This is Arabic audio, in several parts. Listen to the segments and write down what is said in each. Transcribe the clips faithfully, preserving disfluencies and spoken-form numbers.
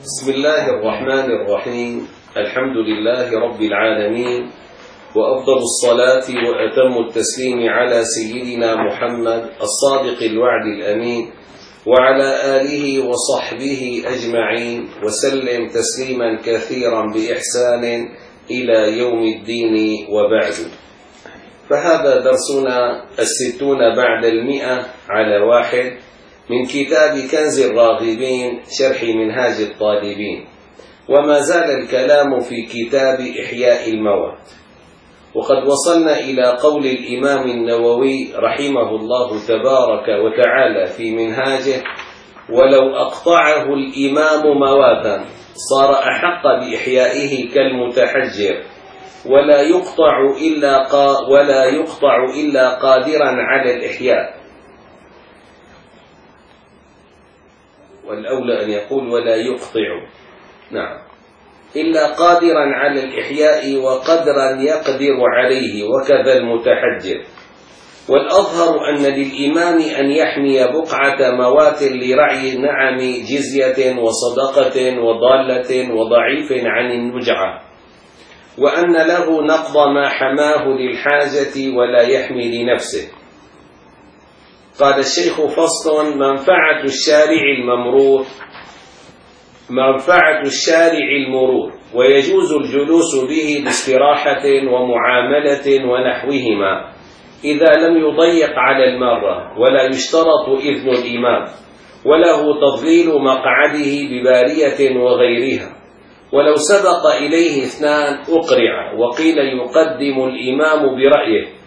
بسم الله الرحمن الرحيم. الحمد لله رب العالمين، وأفضل الصلاة وأتم التسليم على سيدنا محمد الصادق الوعد الأمين وعلى آله وصحبه أجمعين وسلم تسليما كثيرا بإحسان إلى يوم الدين وبعد. فهذا درسنا الستون بعد المئة على واحد من كتاب كنز الراغبين شرح منهاج الطالبين، وما زال الكلام في كتاب إحياء الموات، وقد وصلنا إلى قول الإمام النووي رحمه الله تبارك وتعالى في منهاجه: ولو أقطعه الإمام مواتا صار أحق بإحيائه كالمتحجر، ولا يقطع إلا قا ولا يقطع إلا قادرا على الإحياء. والأولى أن يقول ولا يقطع، نعم، إلا قادرا على الإحياء وقدرا يقدر عليه، وكذا المتحجر. والأظهر أن للإمام أن يحمي بقعة موات لرعي نعم جزية وصدقة وضالة وضعيف عن النجعة، وأن له نقض ما حماه للحاجة ولا يحمي لنفسه. قال الشيخ: فصل: منفعة الشارع الممرور منفعة الشارع المرور، ويجوز الجلوس به باستراحة ومعاملة ونحوهما إذا لم يضيق على المارة، ولا يشترط إذن الإمام، وله تضليل مقعده ببارية وغيرها. ولو سبق إليه اثنان أقرع، وقيل يقدم الإمام برأيه.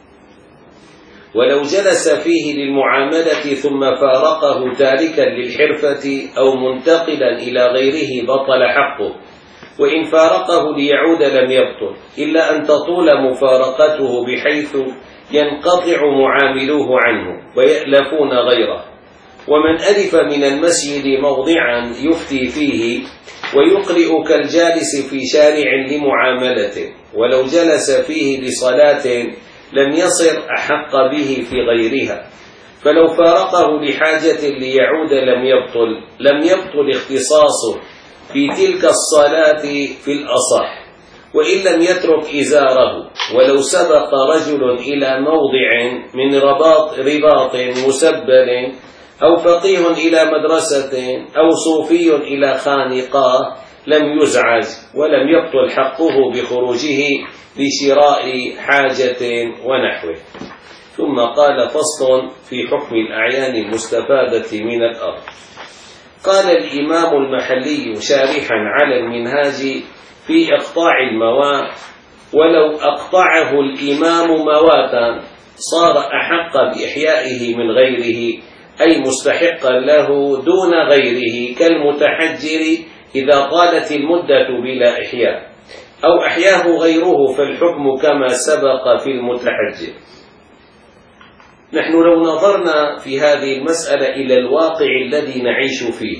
ولو جلس فيه للمعاملة ثم فارقه تاركا للحرفة أو منتقلا إلى غيره بطل حقه، وإن فارقه ليعود لم يبطل، إلا أن تطول مفارقته بحيث ينقطع معاملوه عنه ويألفون غيره. ومن ألف من المسجد موضعا يفتي فيه ويقرئ كالجالس في شارع لمعاملته، ولو جلس فيه لصلاة لم يصر أحق به في غيرها. فلو فارقه لحاجة ليعود لم يبطل لم يبطل اختصاصه في تلك الصلاة في الأصح، وإن لم يترك إزاره. ولو سبق رجل إلى موضع من رباط رباط مسبل، أو فقيه إلى مدرسة، أو صوفي إلى خانقاه لم يزعج، ولم يبطل حقه بخروجه لشراء حاجة ونحوه. ثم قال: فصل في حكم الأعيان المستفادة من الأرض. قال الإمام المحلي شارحا على المنهاج في إقطاع الموات: ولو أقطعه الإمام مواتا صار أحق بإحيائه من غيره، أي مستحقا له دون غيره كالمتحجر إذا طالت المدة بلا إحياء، أو أحياه غيره فالحكم كما سبق في المتحجر. نحن لو نظرنا في هذه المسألة إلى الواقع الذي نعيش فيه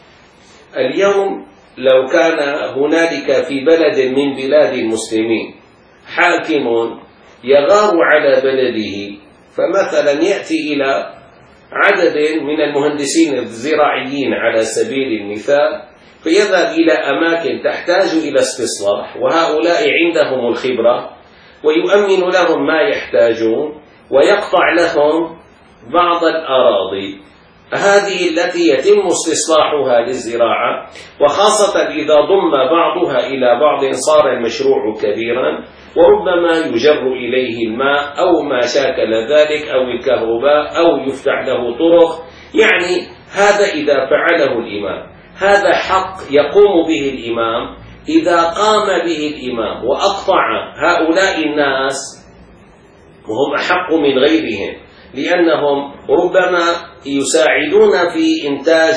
اليوم، لو كان هنالك في بلد من بلاد المسلمين حاكم يغار على بلده، فمثلا يأتي إلى عدد من المهندسين الزراعيين على سبيل المثال، فيذهب إلى أماكن تحتاج إلى استصلاح، وهؤلاء عندهم الخبرة، ويؤمن لهم ما يحتاجون، ويقطع لهم بعض الأراضي هذه التي يتم استصلاحها للزراعة، وخاصة إذا ضم بعضها إلى بعض صار المشروع كبيرا، وربما يجر إليه الماء أو ما شاكل ذلك، أو الكهرباء، أو يفتح له طرق. يعني هذا إذا فعله الإمام، هذا حق يقوم به الإمام. إذا قام به الإمام وأقطع هؤلاء الناس، وهم أحق من غيرهم، لأنهم ربما يساعدون في إنتاج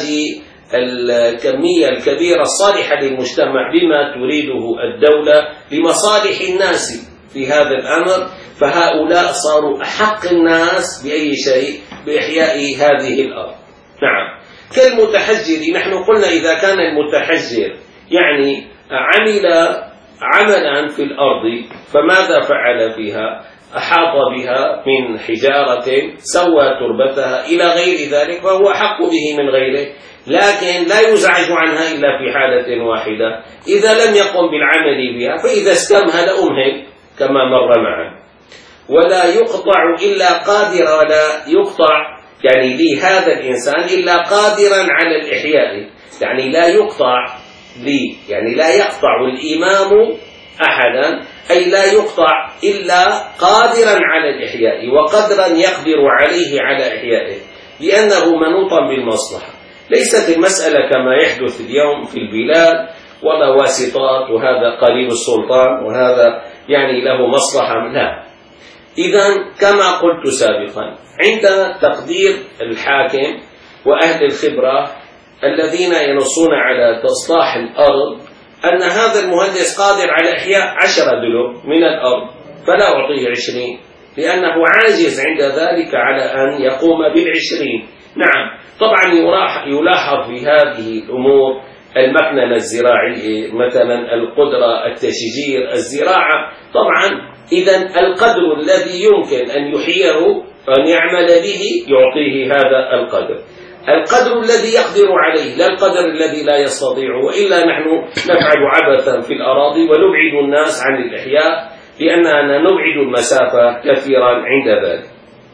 الكمية الكبيرة الصالحة للمجتمع بما تريده الدولة لمصالح الناس في هذا الأمر، فهؤلاء صاروا أحق الناس بأي شيء بإحياء هذه الأرض. نعم، كالمتحجر. نحن قلنا إذا كان المتحجر يعني عمل عملا في الأرض، فماذا فعل فيها؟ أحاط بها من حجارة، سوى تربتها إلى غير ذلك، فهو أحق به من غيره، لكن لا يزعج عنها إلا في حالة واحدة، إذا لم يقم بالعمل بها، فإذا استمهل أمهل كما مر معنا. ولا يقطع إلا قادر، ولا يقطع يعني لهذا الإنسان إلا قادرا على الإحياء، يعني لا يقطع لي يعني لا يقطع الإمام أحدا، أي لا يقطع إلا قادرا على الإحياء وقدرا يقدر عليه على إحيائه، لأنه منوطا بالمصلحة. ليست المسألة كما يحدث اليوم في البلاد ولا واسطات، وهذا قريب السلطان وهذا يعني له مصلحة، لا. إذن كما قلت سابقا، عند تقدير الحاكم وأهل الخبرة الذين ينصون على تصلاح الأرض أن هذا المهندس قادر على إحياء عشرة دلم من الأرض، فلا أعطيه عشرين، لأنه عاجز عند ذلك على أن يقوم بالعشرين. نعم، طبعا يلاحظ في هذه الأمور المكننة الزراعية، مثلا القدرة، التشجير، الزراعة، طبعا إذن القدر الذي يمكن أن يحييه أن يعمل به يعطيه هذا القدر، القدر الذي يقدر عليه، لا القدر الذي لا يستطيع، وإلا نحن نفعل عبثا في الأراضي ونبعد الناس عن الإحياء، لأننا نبعد المسافة كثيرا عند ذلك.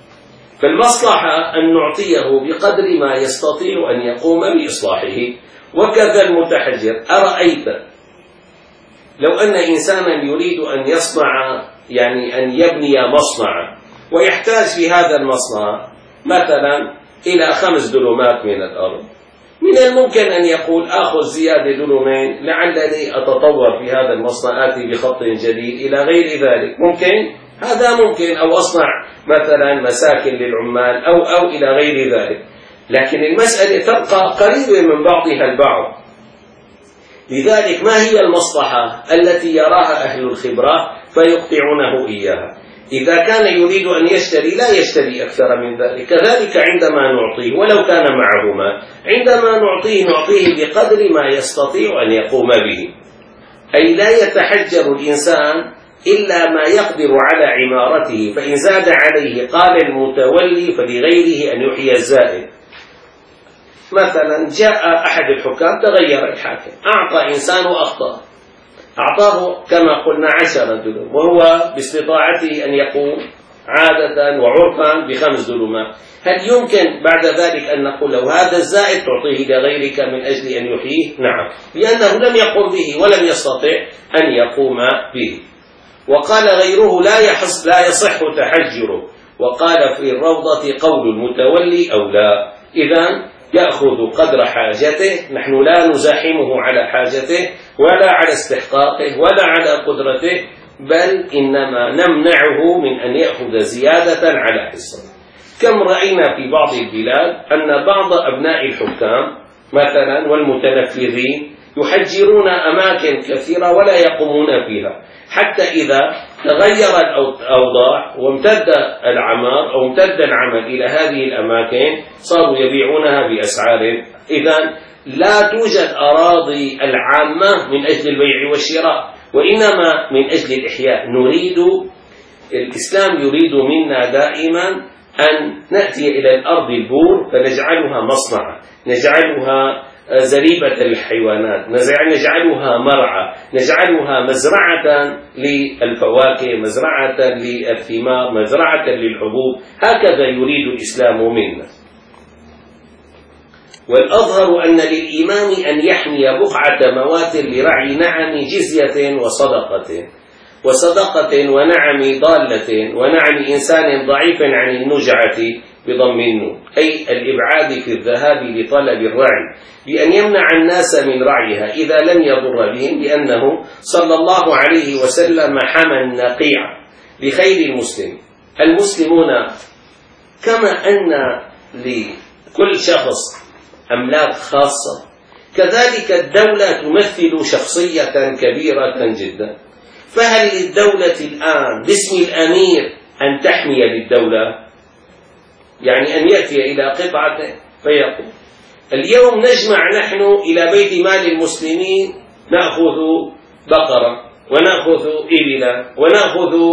فالمصلحة أن نعطيه بقدر ما يستطيع أن يقوم بإصلاحه. وكذا المتحجر، أرأيت لو أن إنسانا يريد أن يصنع يعني أن يبني مصنعا، ويحتاج في هذا المصنع مثلا إلى خمس دلومات من الأرض، من الممكن أن يقول آخذ زيادة دلومين لعلني أتطور في هذا المصنع، آتي بخط جديد إلى غير ذلك، ممكن هذا ممكن، أو أصنع مثلا مساكن للعمال أو أو إلى غير ذلك. لكن المسألة تبقى قريبة من بعضها البعض. لذلك ما هي المصلحة التي يراها أهل الخبرة فيقطعونه إياها؟ إذا كان يريد أن يشتري لا يشتري أكثر من ذلك. كذلك عندما نعطيه ولو كان معه مال، عندما نعطيه نعطيه بقدر ما يستطيع أن يقوم به، أي لا يتحجر الإنسان إلا ما يقدر على عمارته، فإن زاد عليه قال المتولي فلغيره أن يحيي الزائد. مثلا جاء أحد الحكام، تغير الحاكم، أعطى إنسان وأخطأ، أعطاه كما قلنا عشرة دلوم، وهو باستطاعته أن يقوم عادة وعرفا بخمس دلومات. هل يمكن بعد ذلك أن نقول له هذا الزائد تعطيه لغيرك من أجل أن يحييه؟ نعم، لأنه لم يقم به ولم يستطع أن يقوم به. وقال غيره لا يحص لا يصح تحجره، وقال في الروضة قول المتولي أو لا. إذن يأخذ قدر حاجته، نحن لا نزاحمه على حاجته ولا على استحقاقه ولا على قدرته، بل إنما نمنعه من أن يأخذ زيادة على حصته. كم رأينا في بعض البلاد أن بعض أبناء الحكام مثلا والمتنفذين يحجرون أماكن كثيرة ولا يقومون فيها، حتى إذا تغير الأوضاع وامتد العمار أو امتد العمل إلى هذه الأماكن صاروا يبيعونها بأسعار. إذن لا توجد أراضي العامة من أجل البيع والشراء، وإنما من أجل الإحياء. نريد الإسلام يريد منا دائما أن نأتي إلى الأرض البور فنجعلها مصنعا، نجعلها زريبة للحيوانات، نجعلها مرعى، نجعلها مزرعة للفواكه، مزرعة للثمار، مزرعة للحبوب. هكذا يريد الإسلام منا. والأظهر أن للإمام أن يحمي بقعة موات لرعي نعم جزية وصدقة وصدقة ونعم ضالة ونعم إنسان ضعيف عن النجعة بضم النون، أي الإبعاد في الذهاب لطلب الرعي، بأن يمنع الناس من رعيها إذا لم يضر بهم، لأنه صلى الله عليه وسلم حمى النقيع لخير المسلم. المسلمون كما أن لكل شخص أملاك خاصة، كذلك الدولة تمثل شخصية كبيرة جدا. فهل للدولة الآن باسم الأمير أن تحمي للدولة؟ يعني أن يأتي إلى قطعة فيقول اليوم نجمع نحن إلى بيت مال المسلمين، نأخذ بقرة ونأخذ إبلا ونأخذ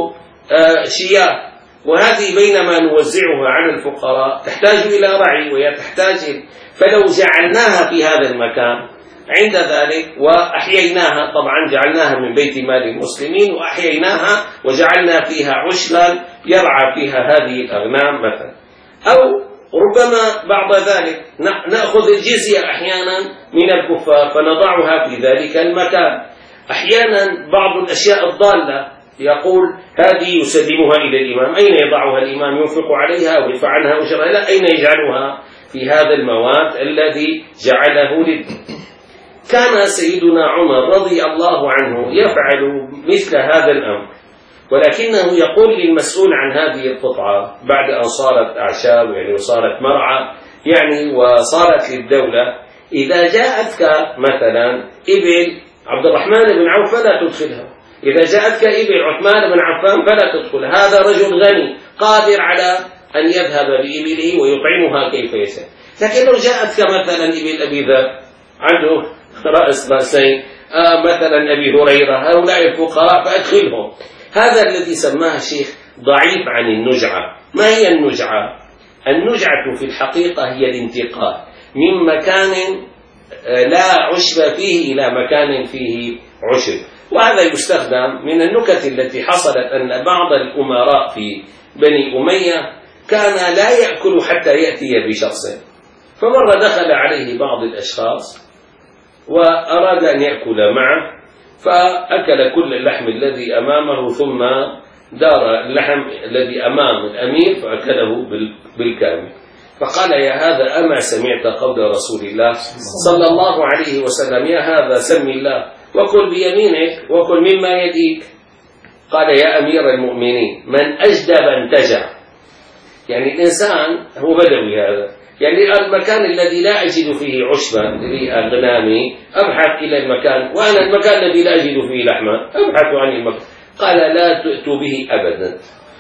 شياه، وهذه بينما نوزعها على الفقراء تحتاج إلى رعي وهي تحتاج، فلو جعلناها في هذا المكان عند ذلك وأحييناها، طبعا جعلناها من بيت مال المسلمين وأحييناها وجعلنا فيها عشلا يرعى فيها هذه الأغنام مثلا، أو ربما بعد ذلك نأخذ الجزية أحيانا من الكفار فنضعها في ذلك المكان. أحيانا بعض الأشياء الضالة يقول هذه يسلمها إلى الإمام، أين يضعها الإمام؟ ينفق عليها ويدفع عنها أجرها؟ لا، أين يجعلها؟ في هذا المواد الذي جعله للدين. كان سيدنا عمر رضي الله عنه يفعل مثل هذا الأمر، ولكنه يقول للمسؤول عن هذه القطعة بعد أن صارت أعشاب يعني وصارت مرعى يعني وصارت للدولة، إذا جاءتك مثلا إبل عبد الرحمن بن عوف فلا تدخلها، إذا جاءتك إبل عثمان بن عفان فلا تدخلها، هذا رجل غني قادر على أن يذهب بإبله ويطعمها كيف يشاء. لكن لو جاءتك مثلا إبل أبي ذر عنده رأس رأسين، آه مثلا أبي هريرة، هؤلاء الفقراء فأدخلهم. هذا الذي سماه الشيخ ضعيف عن النجعة. ما هي النجعة؟ النجعة في الحقيقة هي الانتقال من مكان لا عشب فيه إلى مكان فيه عشب، وهذا يستخدم من النكت التي حصلت أن بعض الأمراء في بني أمية كان لا يأكل حتى يأتي بشخص، فمرة دخل عليه بعض الأشخاص وأراد أن يأكل معه، فأكل كل اللحم الذي أمامه ثم دار اللحم الذي أمام الأمير فأكله بالكامل. فقال يا هذا أما سمعت قول رسول الله صلى الله عليه وسلم يا هذا سم الله وكل بيمينك وكل مما يليك؟ قال يا أمير المؤمنين من أجدب انتجع. يعني الإنسان هو بدوي هذا، يعني المكان الذي لا أجد فيه عشبا لأغنامي أبحث إلى المكان، وأنا المكان الذي لا أجد فيه لحما أبحث عن المكان. قال لا تؤتوا به أبدا.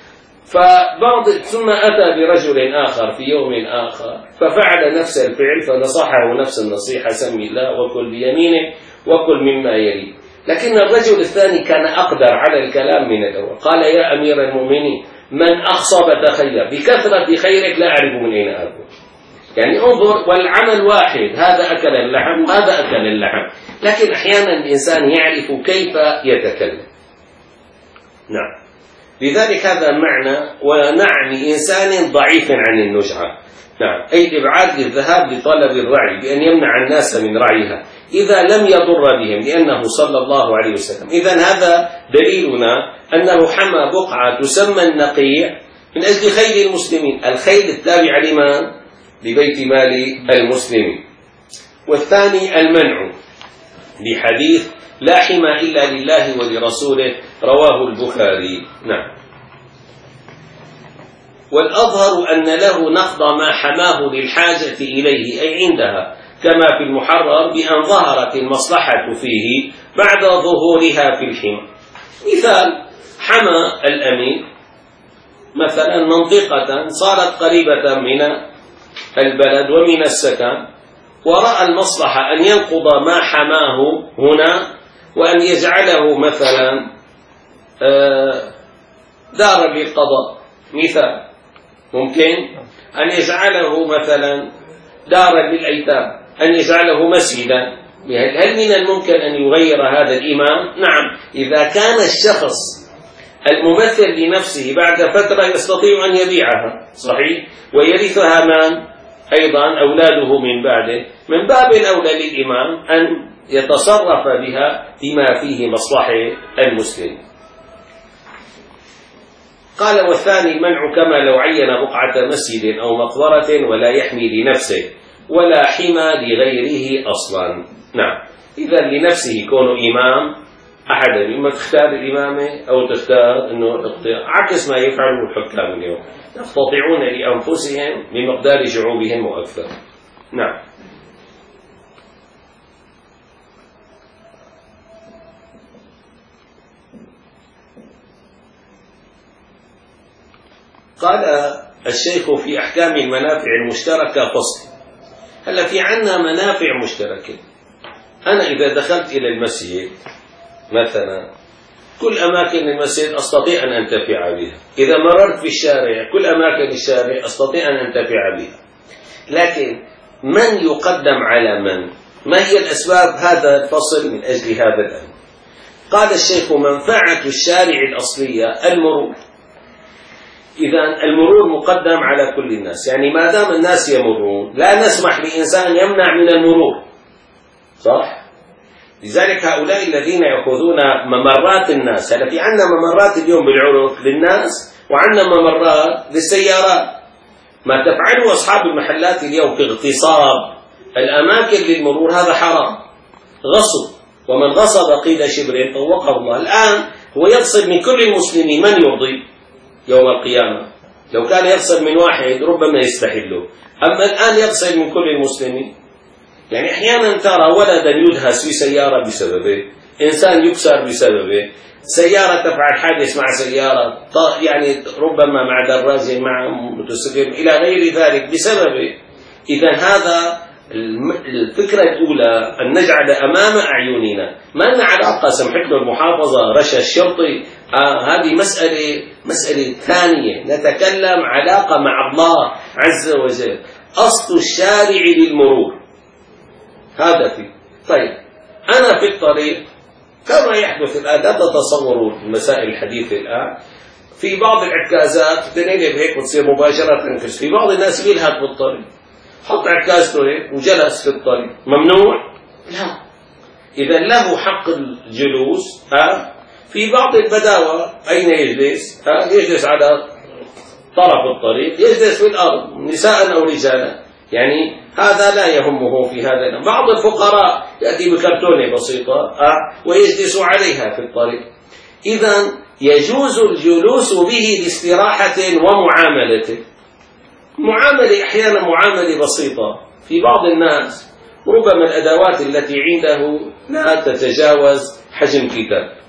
فبعض ثم أتى برجل آخر في يوم آخر ففعل نفس الفعل فنصحه نفس النصيحة سمي الله وكل بيمينه وكل مما يلي. لكن الرجل الثاني كان أقدر على الكلام من الأول، قال يا أمير المؤمنين من أخصب تخير بكثرة خيرك لا أعرف من أين أكل. يعني انظر، والعمل واحد، هذا أكل اللحم وهذا أكل اللحم، لكن أحيانا الإنسان يعرف كيف يتكلم. نعم، لذلك هذا معنى ونعني إنسان ضعيف عن النجعة. نعم، أي الإبعاد للذهاب لطلب الرعي بأن يمنع الناس من رعيها إذا لم يضر بهم، لأنه صلى الله عليه وسلم. إذن هذا دليلنا أنه حمى بقعة تسمى النقيع من أجل خيل المسلمين، الخيل التابع لمن؟ لبيت مال المسلمين. والثاني المنع بحديث لا حمى إلا لله ولرسوله رواه البخاري. نعم. والأظهر أن له نقض ما حماه للحاجة إليه أي عندها، كما في المحرر بأن ظهرت المصلحة فيه بعد ظهورها في الحمى. مثال حمى الأمير مثلا منطقة صارت قريبة من البلد ومن السكن، ورأى المصلحة أن ينقض ما حماه هنا وأن يجعله مثلا دارا للقضاء. مثال ممكن أن يجعله مثلا دارا للأيتام، أن يجعله مسجدا. هل من الممكن أن يغير هذا الإمام؟ نعم، إذا كان الشخص الممثل لنفسه بعد فترة يستطيع أن يبيعها صحيح ويرثها من؟ أيضا أولاده من بعده، من باب الأولى للإمام أن يتصرف بها بما فيه مصلحة المسلم. قال والثاني المنع كما لو عين بقعة مسجد أو مقبرة ولا يحمي لنفسه ولا حمى لغيره أصلا. نعم، إذا لنفسه كون إمام أحدا، إما تختار الإمامة أو تختار أنه عكس ما يفعله الحكام اليوم، يقتطعون لأنفسهم بمقدار شعوبهم وأكثر. نعم. قال الشيخ في أحكام المنافع المشتركة فصل. هلا في عنا منافع مشتركة. أنا إذا دخلت إلى المسجد مثلا كل أماكن المسجد أستطيع أن أنتفع بها، إذا مررت في الشارع كل أماكن الشارع أستطيع أن أنتفع بها. لكن من يقدم على من؟ ما هي الأسباب؟ هذا الفصل من أجل هذا الأمر. قال الشيخ: منفعة الشارع الأصلية المرور. إذا المرور مقدم على كل الناس، يعني ما دام الناس يمرون لا نسمح لإنسان يمنع من المرور، صح؟ لذلك هؤلاء الذين يأخذون ممرات الناس، هلا في عندنا ممرات اليوم بالعروق للناس وعندنا ممرات للسيارات. ما تفعله أصحاب المحلات اليوم في اغتصاب الأماكن للمرور هذا حرام، غصب، ومن غصب قيل شبر طوقه الله. الآن هو يغصب من كل المسلمين، من يرضي يوم القيامة؟ لو كان يغصب من واحد ربما يستحله، أما الآن يغصب من كل المسلمين. يعني أحيانا ترى ولدا يدهس في سيارة بسببه، إنسان يكسر بسببه، سيارة تفعل حادث مع سيارة، يعني ربما مع دراجة مع متسكر إلى غير ذلك بسببه. إذا هذا الفكرة الأولى أن نجعل أمام أعيننا ما لنا علاقة، سمحت له المحافظة، رشا الشرطي، آه هذه مسألة مسألة ثانية. نتكلم علاقة مع الله عز وجل، أصل الشارع للمرور هذا فيه. طيب أنا في الطريق كما يحدث الآن، لا تتصوروا المسائل الحديثة الآن، في بعض العكازات تنقلب هيك وتصير مباشرة تنكس، في بعض الناس بيلهث بالطريق، حط عكازته هيك وجلس في الطريق، ممنوع؟ لا. إذا له حق الجلوس. ها في بعض البداوة أين يجلس؟ ها يجلس على طرف الطريق، يجلس في الأرض نساء أو رجالا، يعني هذا لا يهمه في هذا. بعض الفقراء يأتي بكرتونة بسيطة ها ويجلس عليها في الطريق. إذا يجوز الجلوس به لاستراحة ومعاملة. معاملة أحيانا معاملة بسيطة، في بعض الناس ربما الأدوات التي عنده لا تتجاوز حجم كتاب.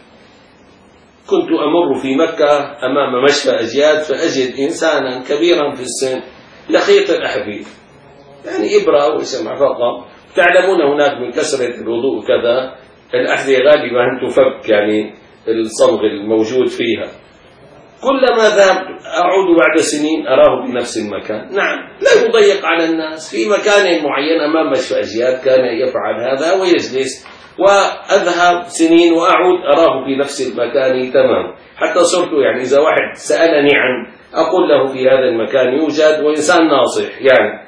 كنت أمر في مكة أمام مشفى أجياد فأجد إنسانا كبيرا في السن لخيط الأحذية، يعني إبرة وسمع فقط. تعلمون هناك من كثرة الوضوء كذا الأحذية غالبا تفك، يعني الصمغ الموجود فيها. كلما ذهبت أعود بعد سنين أراه بنفس المكان. نعم لا يضيق على الناس، في مكان معين أمام مشفى أجياد كان يفعل هذا ويجلس، وأذهب سنين وأعود أراه في نفس المكان تمام، حتى صرت يعني إذا واحد سألني عن أقول له في هذا المكان يوجد، وإنسان ناصح يعني.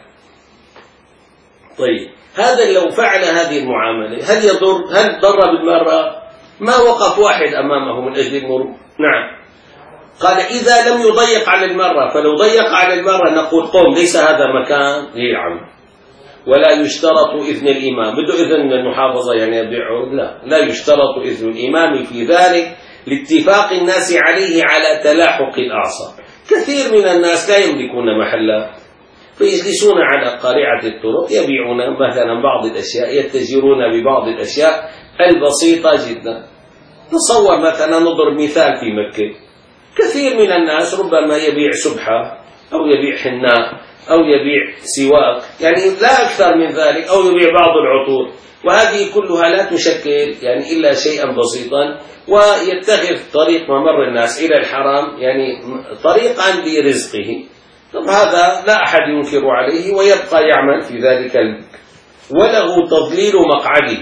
طيب هذا لو فعل هذه المعاملة هل يضر؟ هل ضر بالمرة؟ ما وقف واحد أمامه من أجل المرور. نعم. قال إذا لم يضيق على المرة، فلو ضيق على المرة نقول قوم ليس هذا مكان للعمل، ولا يشترط إذن الإمام. بده إذن من المحافظة يعني يبيعه؟ لا، لا يشترط إذن الإمام في ذلك لاتفاق الناس عليه على تلاحق الأعصاب. كثير من الناس لا يملكون محلات فيجلسون على قارعة الطرق يبيعون مثلا بعض الأشياء، يتجرون ببعض الأشياء البسيطة جدا. تصور مثلا نضرب مثال في مكة، كثير من الناس ربما يبيع سبحة أو يبيع حناء أو يبيع سواك، يعني لا أكثر من ذلك، أو يبيع بعض العطور، وهذه كلها لا تشكل يعني إلا شيئا بسيطا، ويتخذ طريق ممر الناس إلى الحرام يعني طريقا لرزقه. طب هذا لا أحد ينكر عليه ويبقى يعمل في ذلك المكان، وله تضليل مقعده.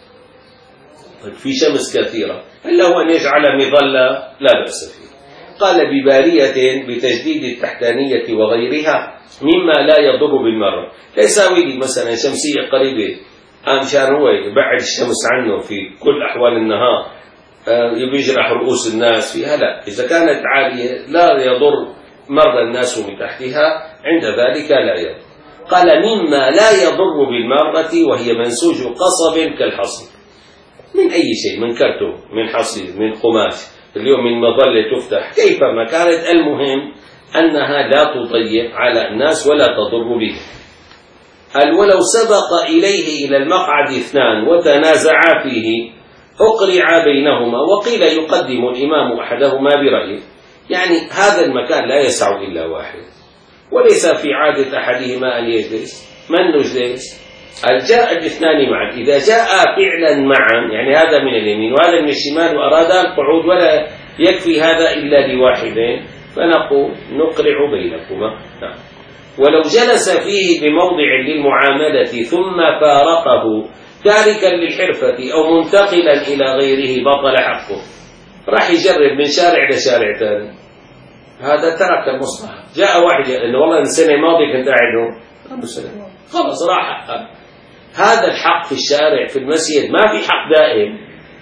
طيب في شمس كثيرة، هل له أن يجعل مظلة؟ لا بأس فيه. قال ببارية بتجديد التحتانية وغيرها مما لا يضر بالمرة. ليس ويلي مثلا شمسية قريبة مشان هو يبعد الشمس عنه في كل أحوال النهار يجرح رؤوس الناس فيها، لا، إذا كانت عالية لا يضر مر الناس من تحتها، عند ذلك لا يضر. قال مما لا يضر بالمرة وهي منسوج قصب كالحصير، من أي شيء، من كرتون، من حصير، من قماش، اليوم من مظلة تفتح، كيفما كانت، المهم أنها لا تضيق على الناس ولا تضر به. قال ولو سبق إليه إلى المقعد اثنان وتنازعا فيه أقرع بينهما، وقيل يقدم الإمام أحدهما برأيه. يعني هذا المكان لا يسع إلا واحد، وليس في عادة أحدهما أن يجلس. من يجلس؟ جاء الاثنان معا، إذا جاء فعلا معا يعني هذا من اليمين وهذا من الشمال وأراد القعود ولا يكفي هذا إلا لواحدين، فنقول نقرع بينكما. ولو جلس فيه بموضع للمعاملة ثم فارقه تاركا للحرفة أو منتقلا إلى غيره بطل حقه. راح يجرب من شارع لشارع ثاني، هذا ترك المصلحة. جاء واحد إنه والله السنة الماضية كنت قاعد خلاص راح حقه. هذا الحق في الشارع في المسجد ما في حق دائم،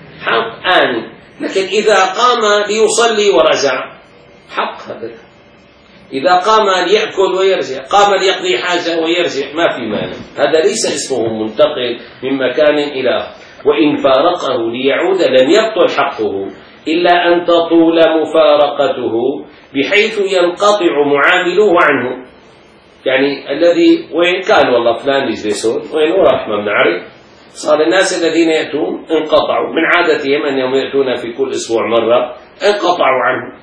حق آني، لكن إذا قام ليصلي ورجع حق هذا. إذا قام ليأكل ويرجع، قام ليقضي حاجة ويرجع، ما في مانع. هذا ليس اسمه منتقل من مكان إلى آخر. وإن فارقه ليعود لم يبطل حقه إلا أن تطول مفارقته بحيث ينقطع معامله عنه. يعني الذي وين كان والله فلان يجلسون وين راح ما بنعرف، صار الناس الذين يأتون انقطعوا من عادتهم أنهم يأتون في كل أسبوع مرة، انقطعوا عنه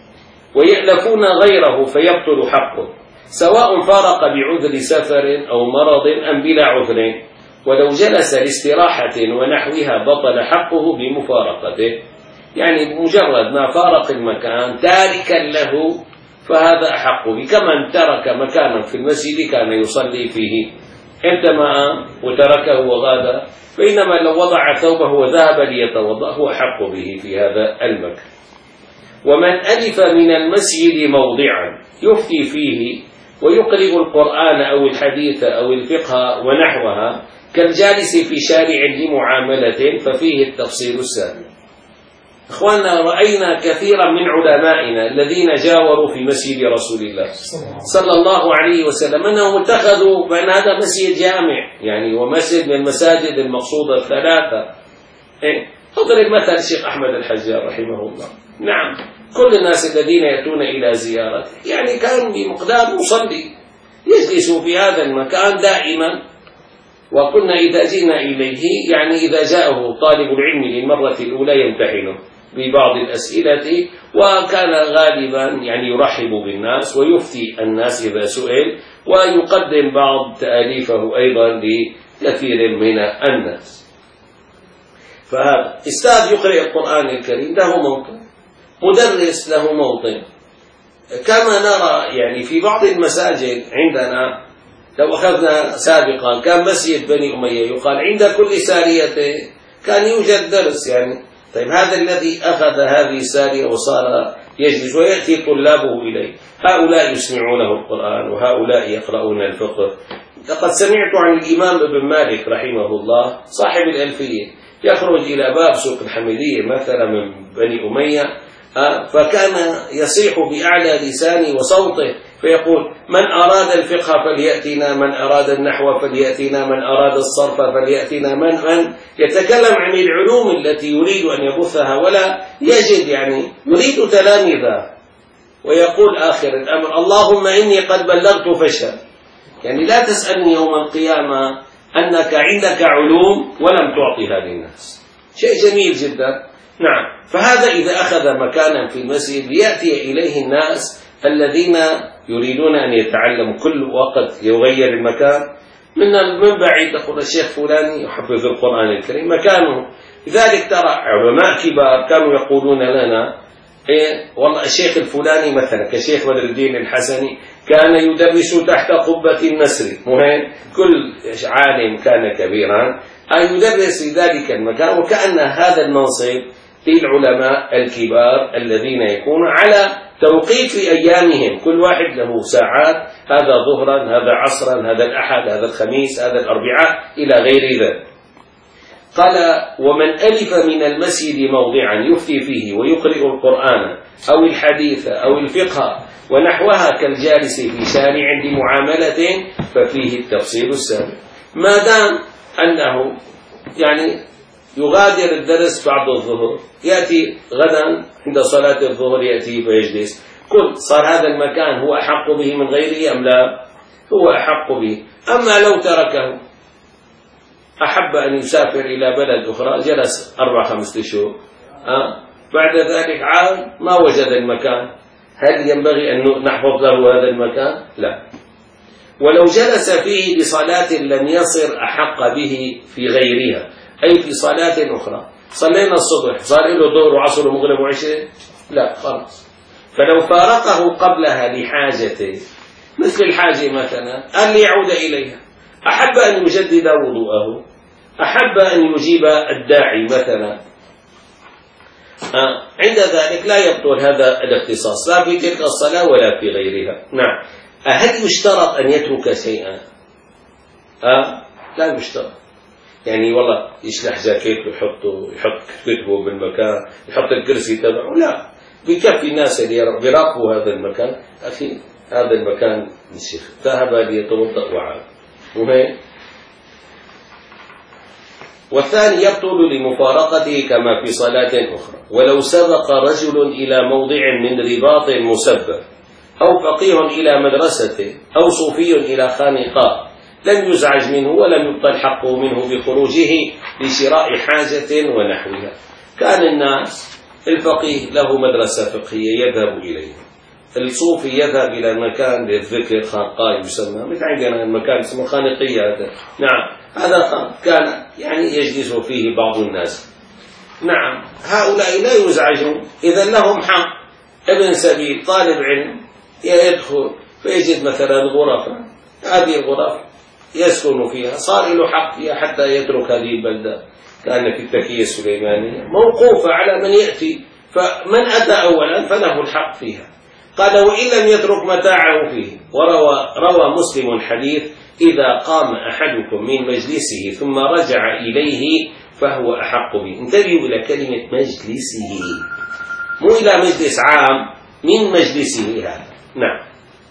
ويألفون غيره فيبطل حقه، سواء فارق بعذر سفر أو مرض أم بلا عذر. ولو جلس لاستراحة ونحوها بطل حقه بمفارقته، يعني مجرد ما فارق المكان تاركا له فهذا أحق به، كمن ترك مكانا في المسجد كان يصلي فيه انتمى وتركه وغاد، بينما لو وضع ثوبه وذهب ليتوضأ هو أحق به في هذا المكان. ومن ألف من المسجد موضعا يفتي فيه ويقرئ القرآن أو الحديث أو الفقه ونحوها كالجالس في شارع لمعاملة ففيه التفصيل السابق. إخواننا، رأينا كثيرا من علمائنا الذين جاوروا في مسجد رسول الله صلى الله عليه وسلم أنهم اتخذوا بأن هذا مسجد جامع، يعني ومسجد من المساجد المقصودة الثلاثة. إيه؟ اضرب مثل الشيخ أحمد الحجار رحمه الله. نعم، كل الناس الذين يأتون إلى زيارته يعني كانوا بمقدار مصلي يجلسوا في هذا المكان دائما. وقلنا إذا جئنا إليه يعني إذا جاءه طالب العلم للمرة الأولى يمتحنه ببعض الأسئلة، وكان غالبا يعني يرحب بالناس ويفتي الناس إذا سئل، ويقدم بعض تأليفه أيضا لكثير من الناس. فهذا أستاذ يقرأ القرآن الكريم له موطن، مدرس له موطن. كما نرى يعني في بعض المساجد عندنا، لو أخذنا سابقا كان مسجد بني أمية يقال عند كل سارية كان يوجد درس. يعني طيب هذا الذي أخذ هذه السارية وصار يجلس ويأتي طلابه إليه، هؤلاء يسمعونه القرآن وهؤلاء يقرؤون الفقه. لقد سمعت عن الإمام ابن مالك رحمه الله صاحب الألفية يخرج إلى باب سوق الحميدية مثلا من بني أمية، فكان يصيح بأعلى لسانه وصوته فيقول: من أراد الفقه فليأتنا، من أراد النحو فليأتنا، من أراد الصرف فليأتنا، من من يتكلم عن العلوم التي يريد أن يبثها ولا يجد يعني يريد تلاميذه، ويقول آخر الأمر: اللهم إني قد بلغت فاشهد. يعني لا تسألني يوم القيامة أنك عندك علوم ولم تعطيها للناس. شيء جميل جدا. نعم، فهذا إذا أخذ مكانا في المسجد ليأتي إليه الناس الذين يريدون أن يتعلموا كل وقت يغير المكان. من من بعيد تقول الشيخ فلاني يحفظ القرآن الكريم مكانه. لذلك ترى علماء كبار كانوا يقولون لنا: إيه والله الشيخ الفلاني مثلا كشيخ بدر الدين الحسني كان يدرس تحت قبة النسر، مهم كل عالم كان كبيرا يدرس في ذلك المكان، وكأن هذا المنصب للعلماء الكبار الذين يكونون على توقيت في أيامهم، كل واحد له ساعات، هذا ظهرا، هذا عصرا، هذا الأحد، هذا الخميس، هذا الأربعاء، إلى غير ذلك. قال: ومن ألف من المسجد موضعا يفتي فيه ويقرئ القرآن أو الحديث أو الفقه ونحوها كالجالس في شارع لمعاملة ففيه التفصيل السابق. ما دام أنه يعني يغادر الدرس بعد الظهر، يأتي غدا عند صلاة الظهر يأتي فيجلس، كل صار هذا المكان هو أحق به من غيره أم لا؟ هو أحق به. أما لو تركه أحب أن يسافر إلى بلد أخرى جلس أربع خمسة شهور، أه؟ بعد ذلك عاد ما وجد المكان، هل ينبغي أن نحفظ له هذا المكان؟ لا. ولو جلس فيه لصلاة لم يصر أحق به في غيرها، أي في صلاة أخرى. صلينا الصبح صار له ظهر وعصر ومغرب وعشاء، لا خلاص. فلو فارقه قبلها لحاجته مثل الحاجة مثلا أن يعود إليها، أحب أن يجدد وضوءه، أحب أن يجيب الداعي مثلا، آه. عند ذلك لا يبطل هذا الاختصاص لا في تلك الصلاة ولا في غيرها. نعم. هل يشترط أن يترك شيئا؟ آه؟ لا يشترط. يعني والله يشلح جاكيت ويحطه، يحط كتبه بالمكان، يحط الكرسي تبعه، لا، بكفي الناس اللي بيراقبوا هذا المكان، أخي هذا المكان الشيخ ذهب ليتوضأ وعاد، وهي والثاني يبطل لمفارقته كما في صلاة أخرى. ولو سبق رجل إلى موضع من رباط مسبب، أو فقيه إلى مدرسة، أو صوفي إلى خانقاء، لم يزعج منه ولم يبطل حقه منه بخروجه لشراء حاجة ونحوها. كان الناس الفقيه له مدرسة فقهية يذهب إليها، الصوفي يذهب إلى المكان للذكر خانقاء يسمى، مثل عندنا المكان اسمه خانقية هذا. نعم، هذا خان كان يعني يجلس فيه بعض الناس. نعم، هؤلاء لا يزعجون، إذا لهم حق. ابن سبيل طالب علم يدخل فيجد مثلا غرفة، هذه الغرف يسكن فيها، صار له حق فيها حتى يترك هذه البلدة. كان في التكية السليمانية موقوفة على من يأتي، فمن أتى أولا فله الحق فيها. قال وإن لم يترك متاعه فيه. وروى روى مسلم حديث إذا قام أحدكم من مجلسه ثم رجع إليه فهو أحق به. انتبهوا إلى كلمة مجلسه، مو إلى مجلس عام، من مجلسه هذا. نعم.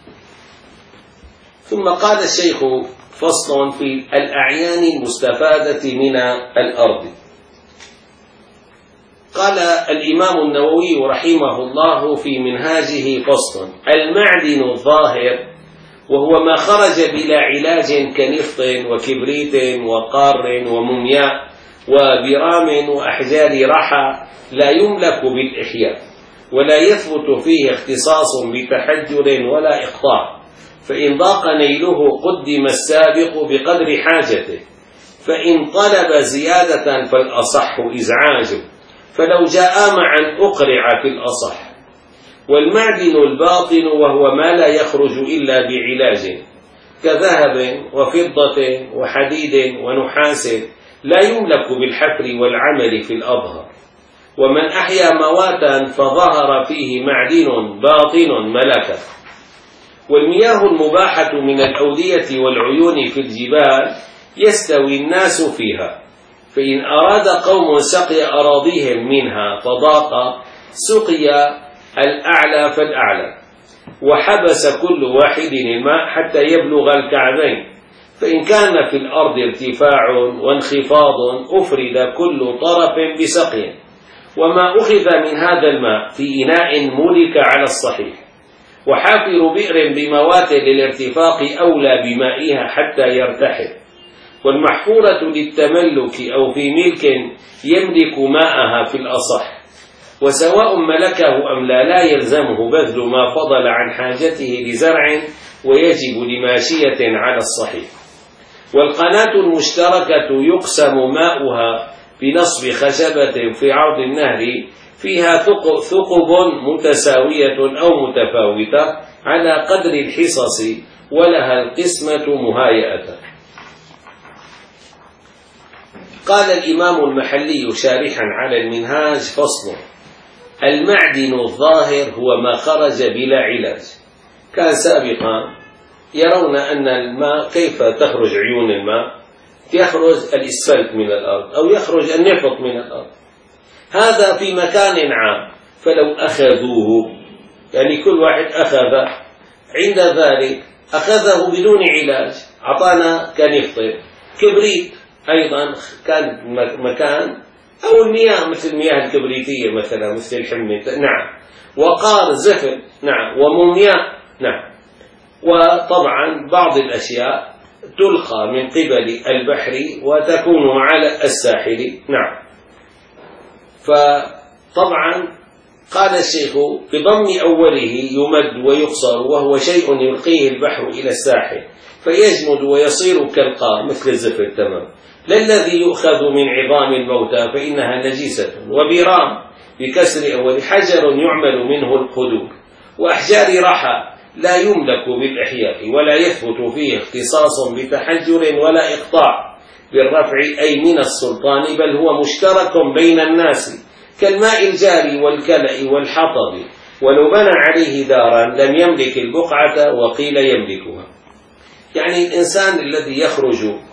ثم قال الشيخ فصل في الأعيان المستفادة من الأرض. قال الإمام النووي رحمه الله في منهاجه فصل: المعدن الظاهر وهو ما خرج بلا علاج كنفط وكبريت وقار ومومياء وبرام وأحجار رحى، لا يملك بالإحياء، ولا يثبت فيه اختصاص بتحجر ولا إقطاع، فإن ضاق نيله قدم السابق بقدر حاجته، فإن طلب زيادة فالأصح إزعاجه، فلو جاء معا أقرع في الأصح. والمعدن الباطن وهو ما لا يخرج إلا بعلاج كذهب وفضة وحديد ونحاس، لا يملك بالحفر والعمل في الأظهر. ومن أحيا مواتا فظهر فيه معدن باطن ملكه. والمياه المباحة من الأودية والعيون في الجبال يستوي الناس فيها، فإن أراد قوم سقي أراضيهم منها فضاق سقي الأعلى فالأعلى، وحبس كل واحد الماء حتى يبلغ الكعبين. فإن كان في الأرض ارتفاع وانخفاض أفرد كل طرف بسقي. وما أخذ من هذا الماء في إناء ملك على الصحيح. وحافر بئر بموات للارتفاق أولى بمائها حتى يرتحل. والمحفورة للتملك أو في ملك يملك ماءها في الأصح. وسواء ملكه أم لا، لا يلزمه بذل ما فضل عن حاجته لزرع، ويجب لماشية على الصحيح. والقناة المشتركة يقسم ماؤها بنصب خشبة في عرض النهر فيها ثقب متساوية أو متفاوتة على قدر الحصص، ولها القسمة مهايئة. قال الإمام المحلي شارحا على المنهاج فصل: المعدن الظاهر هو ما خرج بلا علاج. كان سابقا يرون أن الماء كيف تخرج عيون الماء، يخرج الإسفلت من الأرض أو يخرج النفط من الأرض، هذا في مكان عام. فلو أخذوه، يعني كل واحد أخذ عند ذلك أخذه بدون علاج، أعطانا كنفط كبريت أيضا كان مكان، أو المياه مثل المياه الكبريتية مثلا مثل الحمة، نعم، وقار زفل، نعم، ومومياء، نعم. وطبعا بعض الأشياء تلقى من قبل البحر وتكون على الساحل، نعم. فطبعا قال الشيخ بضم أوله يمد ويقصر، وهو شيء يلقيه البحر إلى الساحل فيجمد ويصير كالقار مثل الزفر تمام. لا الذي يؤخذ من عظام الموتى فإنها نجيسة وبرام بكسر أول حجر يعمل منه القدور، وأحجار رحى لا يملك بالإحياء ولا يثبت فيه اختصاص بتحجر ولا إقطاع بالرفع أي من السلطان، بل هو مشترك بين الناس كالماء الجاري والكلأ والحطب، ولو بنى عليه دارا لم يملك البقعة وقيل يملكها. يعني الإنسان الذي يخرج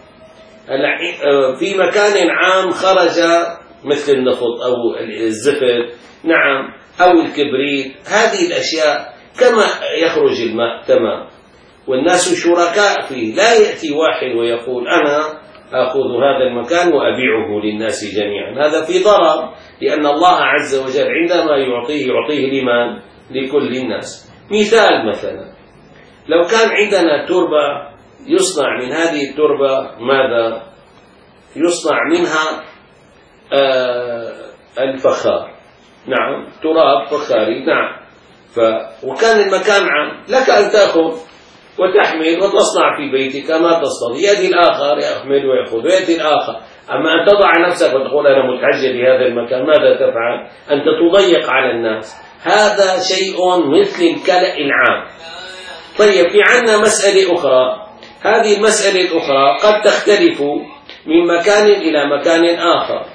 في مكان عام خرج مثل النفط أو الزفت نعم أو الكبريت، هذه الأشياء كما يخرج الماء تمام، والناس شركاء فيه. لا يأتي واحد ويقول أنا أخذ هذا المكان وأبيعه للناس جميعا، هذا في ضرر، لأن الله عز وجل عندما يعطيه يعطيه لمن؟ لكل الناس. مثال مثلا لو كان عندنا تربة يصنع من هذه التربة ماذا؟ يصنع منها آه الفخار، نعم تراب فخاري نعم، ف... وكان المكان عام، لك أن تأخذ وتحمل وتصنع في بيتك ما تستطيع، يأتي الآخر يحمل ويأخذ ويأتي الآخر. أما أن تضع نفسك وتقول أنا متعجل بهذا المكان، ماذا تفعل؟ أنت تضيق على الناس، هذا شيء مثل الكلأ العام. طيب في عندنا مسألة أخرى، هذه المسألة الأخرى قد تختلف من مكان إلى مكان آخر.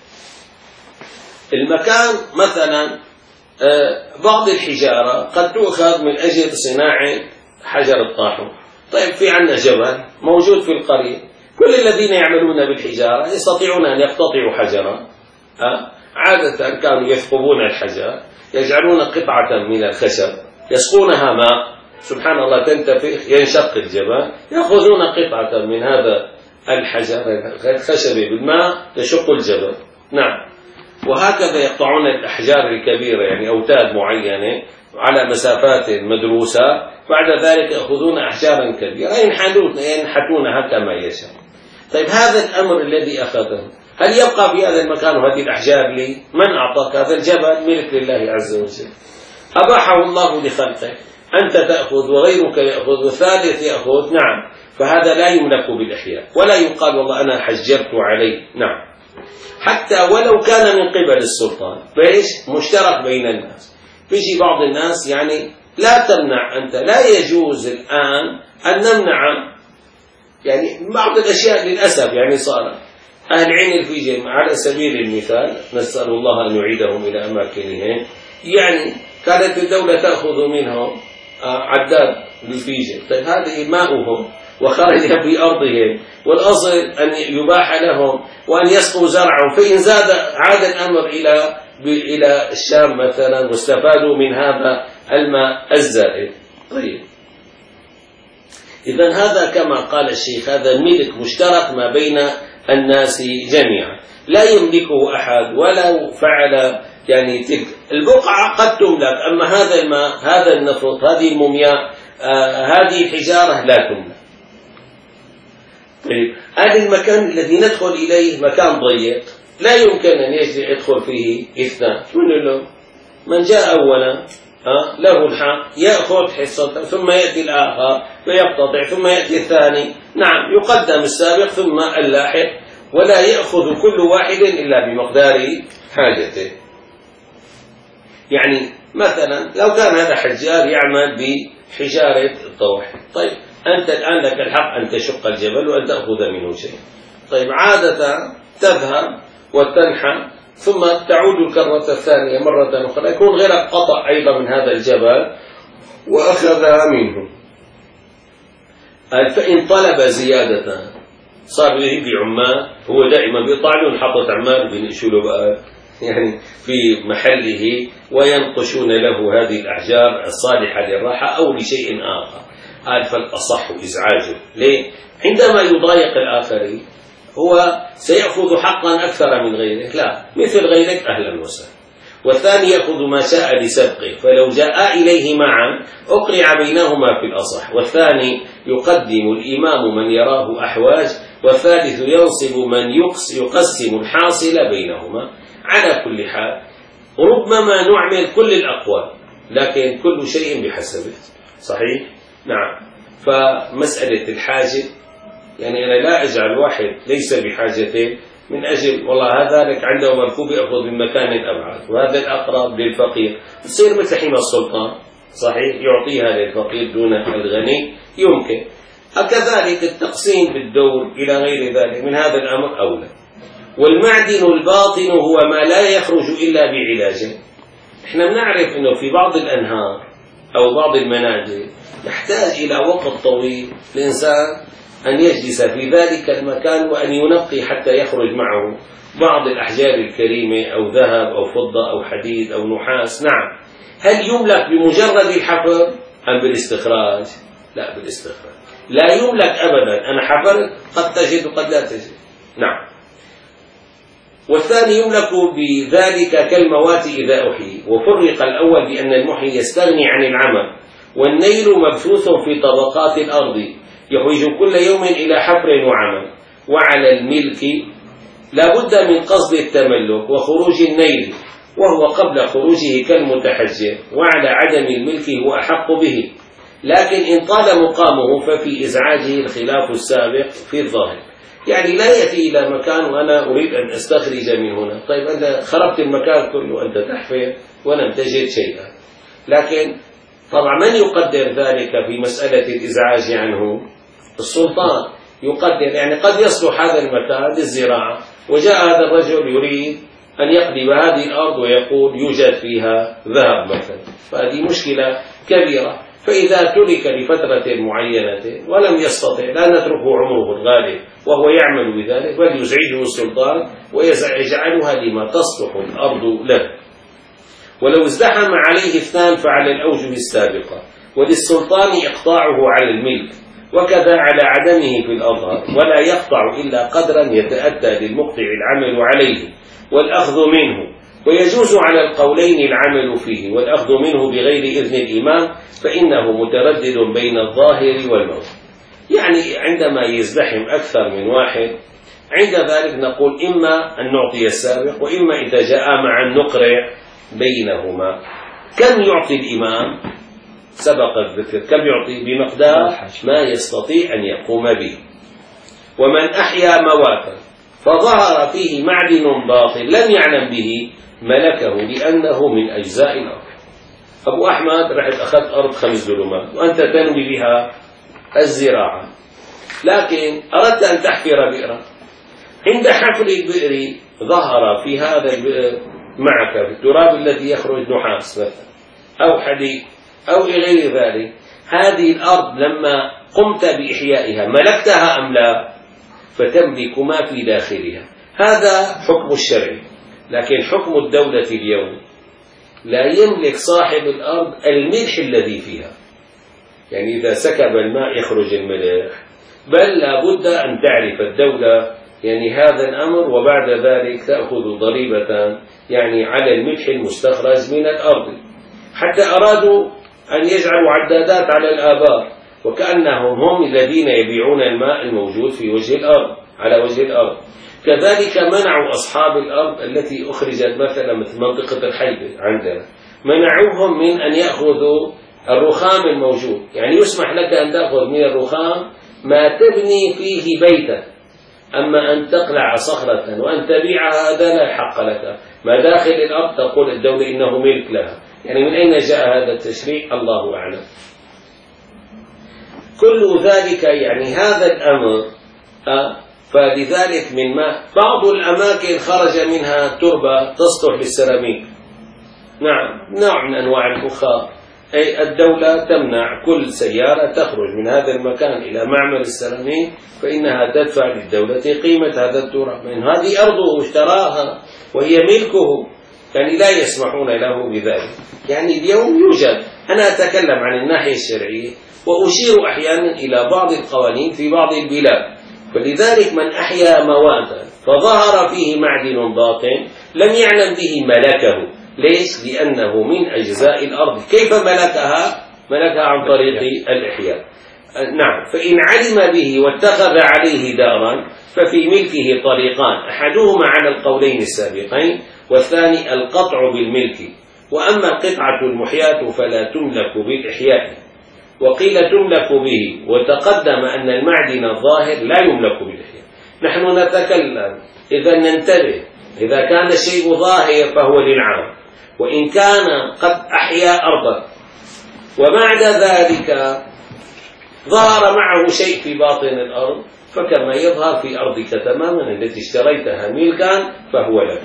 المكان مثلا بعض الحجارة قد تؤخذ من أجل صناعة حجر الطاحون. طيب في عندنا جبل موجود في القرية، كل الذين يعملون بالحجارة يستطيعون أن يقتطعوا حجرا، عادة كانوا يثقبون الحجر، يجعلون قطعة من الخشب يسقونها ماء، سبحان الله تنتفخ ينشق الجبل، يأخذون قطعة من هذا الحجر الخشب بالماء يشق الجبل نعم. وهكذا يقطعون الأحجار الكبيرة يعني أوتاد معينة على مسافات مدروسة، بعد ذلك يأخذون أحجارا كبيرة ينحتونها كما يشاء. طيب هذا الأمر الذي أخذه هل يبقى في هذا المكان وهذه الأحجار لي؟ من أعطاك هذا الجبل؟ ملك لله عز وجل، أباحه الله لخلقه، أنت تأخذ وغيرك يأخذ وثالث يأخذ نعم، فهذا لا يملك بالإحياء ولا يقال والله أنا حجرت عليه نعم، حتى ولو كان من قبل السلطان فإيش؟ مشترك بين الناس. بيجي بعض الناس يعني لا تمنع أنت، لا يجوز الآن أن نمنع يعني بعض الأشياء للأسف يعني صار أهل عين الفيجن على سبيل المثال، نسأل الله أن يعيدهم إلى أماكنهم، يعني كانت الدولة تأخذ منهم عداد للفيجن، طيب هذه ماؤهم وخرج في أرضهم، والأصل أن يباح لهم وأن يسقوا زرعهم، فإن زاد عاد الأمر إلى إلى الشام مثلا واستفادوا من هذا الماء الزائد. طيب إذن هذا كما قال الشيخ هذا ملك مشترك ما بين الناس جميعا، لا يملكه أحد ولو فعل يعني تلك البقعة قد تملك، أما هذا الماء هذا النفط هذه المومياء آه هذه الحجارة لا تملك. طيب هذا المكان الذي ندخل إليه مكان ضيق لا يمكن أن يدخل فيه اثنان، من له من جاء أولا ها له الحق يأخذ حصة، ثم يأتي الآخر فيقتطع، ثم يأتي الثاني نعم، يقدم السابق ثم اللاحق، ولا يأخذ كل واحد إلا بمقدار حاجته. يعني مثلا لو كان هذا حجار يعمل بحجارة الطوح، طيب أنت الآن لك الحق أن تشق الجبل وأن تأخذ منه شيء، طيب عادة تذهب وتنحى ثم تعود الكرة الثانية مرة أخرى، يكون غيرك قطع أيضا من هذا الجبل وأخذها منه. فإن طلب زيادة صار به بعمال، هو دائما بيطلع له حطت عمال بينشوا له بقى يعني في محله وينقشون له هذه الأحجار الصالحة للراحة أو لشيء آخر. قال فالأصح إزعاجه، ليه؟ عندما يضايق الآخرين هو سيأخذ حقا أكثر من غيرك، لا مثل غيرك أهلا وسهلا. والثاني يأخذ ما شاء لسبقه، فلو جاء إليه معا أقرع بينهما في الأصح، والثاني يقدم الإمام من يراه أحواج، والثالث ينصب من يقسم الحاصل بينهما. على كل حال ربما نعمل كل الأقوال لكن كل شيء بحسبه، صحيح؟ نعم. فمسألة الحاجة يعني أنا لا أجعل واحد ليس بحاجته من أجل والله هذا لك عنده مركوب يأخذ من مكان أبعد وهذا الأقرب للفقير، يصير مثل حمى السلطان صحيح يعطيها للفقير دون الغني يمكن. كذلك التقسيم بالدور إلى غير ذلك من هذا الأمر أولى. والمعدن الباطن هو ما لا يخرج إلا بعلاجه. احنا بنعرف أنه في بعض الأنهار أو بعض المنازل يحتاج إلى وقت طويل الإنسان أن يجلس في ذلك المكان وأن ينقي حتى يخرج معه بعض الأحجار الكريمة أو ذهب أو فضة أو حديد أو نحاس. نعم، هل يملك بمجرد الحفر أم بالاستخراج؟ لا، بالاستخراج. لا يملك أبدا، أنا حفرت قد تجد وقد لا تجد. نعم. والثاني يملك بذلك كالموات إذا أحيي، وفرق الأول بأن المحيي يستغني عن العمل، والنيل مبثوث في طبقات الأرض يحوج كل يوم إلى حفر وعمل. وعلى الملك لا بد من قصد التملك وخروج النيل وهو قبل خروجه كالمتحجر، وعلى عدم الملك هو أحق به، لكن إن طال مقامه ففي إزعاجه الخلاف السابق في الظاهر. يعني لا يأتي إلى مكان وأنا أريد أن أستخرج من هنا، طيب أنت خربت المكان كله، أنت تحفر ولم تجد شيئا. لكن طبعا من يقدر ذلك في مسألة الإزعاج عنه؟ السلطان يقدر. يعني قد يصلح هذا المكان للزراعة وجاء هذا الرجل يريد أن يقلب هذه الأرض ويقول يوجد فيها ذهب مثلا، فهذه مشكلة كبيرة. فإذا ترك لفترة معينة ولم يستطع لا نتركه عمره الغالب وهو يعمل بذلك، بل يزعجه السلطان ويجعلها لما تصلح الأرض له. ولو ازدحم عليه اثنان فعلى الأوجه السابقة، وللسلطان إقطاعه على الملك، وكذا على عدمه في الأظهر، ولا يقطع إلا قدرا يتأتى للمقطع العمل عليه والأخذ منه. ويجوز على القولين العمل فيه والأخذ منه بغير إذن الإمام، فإنه متردد بين الظاهر والموت. يعني عندما يزدحم أكثر من واحد عند ذلك نقول إما أن نعطي السابق وإما إذا جاء مع النقرع بينهما. كم يعطي الإمام؟ سبق الذكر، كم يعطي؟ بمقدار ما يستطيع أن يقوم به. ومن أحيا مواتا فظهر فيه معدن باطل لم يعلم به ملكه لأنه من أجزاء الأرض. أبو أحمد رحت أخذت أرض خمس دلمات وأنت تنوي بها الزراعة، لكن أردت أن تحفر بئرا. عند حفر البئر ظهر في هذا البئر معك في التراب الذي يخرج نحاس مثلا أو حديد أو غير ذلك. هذه الأرض لما قمت بإحيائها ملكتها أم لا؟ فتملك ما في داخلها. هذا حكم الشرع. لكن حكم الدولة اليوم لا يملك صاحب الأرض الملح الذي فيها. يعني إذا سكب الماء يخرج الملح، بل لا بد أن تعرف الدولة يعني هذا الأمر، وبعد ذلك تأخذ ضريبة يعني على الملح المستخرج من الأرض. حتى أرادوا أن يجعلوا عدادات على الآبار، وكأنهم هم الذين يبيعون الماء الموجود في وجه الأرض على وجه الأرض. كذلك منعوا أصحاب الأرض التي أخرجت مثلا مثل منطقة الحيبة عندنا، منعوهم من أن يأخذوا الرخام الموجود. يعني يسمح لك أن تأخذ من الرخام ما تبني فيه بيتا، أما أن تقلع صخرة وأن تبيعها هذا لا حق لك. ما داخل الأرض تقول الدولة إنه ملك لها. يعني من أين جاء هذا التشريع؟ الله أعلم. كل ذلك يعني هذا الأمر أه فلذلك من ما بعض الأماكن خرج منها تربة تصلح للسيراميك. نعم، نوع من أنواع الفخار. أي الدولة تمنع كل سيارة تخرج من هذا المكان إلى معمل السيراميك فإنها تدفع للدولة قيمة هذا التراب، من هذه أرضه اشتراها وهي ملكه، يعني لا يسمحون له بذلك. يعني اليوم يوجد، أنا أتكلم عن الناحية الشرعية وأشير أحيانا إلى بعض القوانين في بعض البلاد. فلذلك من أحيا مواتا فظهر فيه معدن باطن لم يعلم به ملكه. ليش؟ لأنه من أجزاء الأرض. كيف ملكها؟ ملكها عن طريق الإحياء. نعم. فإن علم به واتخذ عليه دارا ففي ملكه طريقان، أحدهما على القولين السابقين والثاني القطع بالملك. وأما القطعة المحياة فلا تملك بالإحياء. وقيل تملك به، وتقدم أن المعدن الظاهر لا يملك بالإحياء. نحن نتكلم إذا ننتبه، إذا كان الشيء ظاهر فهو للعام، وإن كان قد أحيا أرضا وبعد ذلك ظهر معه شيء في باطن الأرض، فكما يظهر في أرضك تماما التي اشتريتها ملكا فهو لك.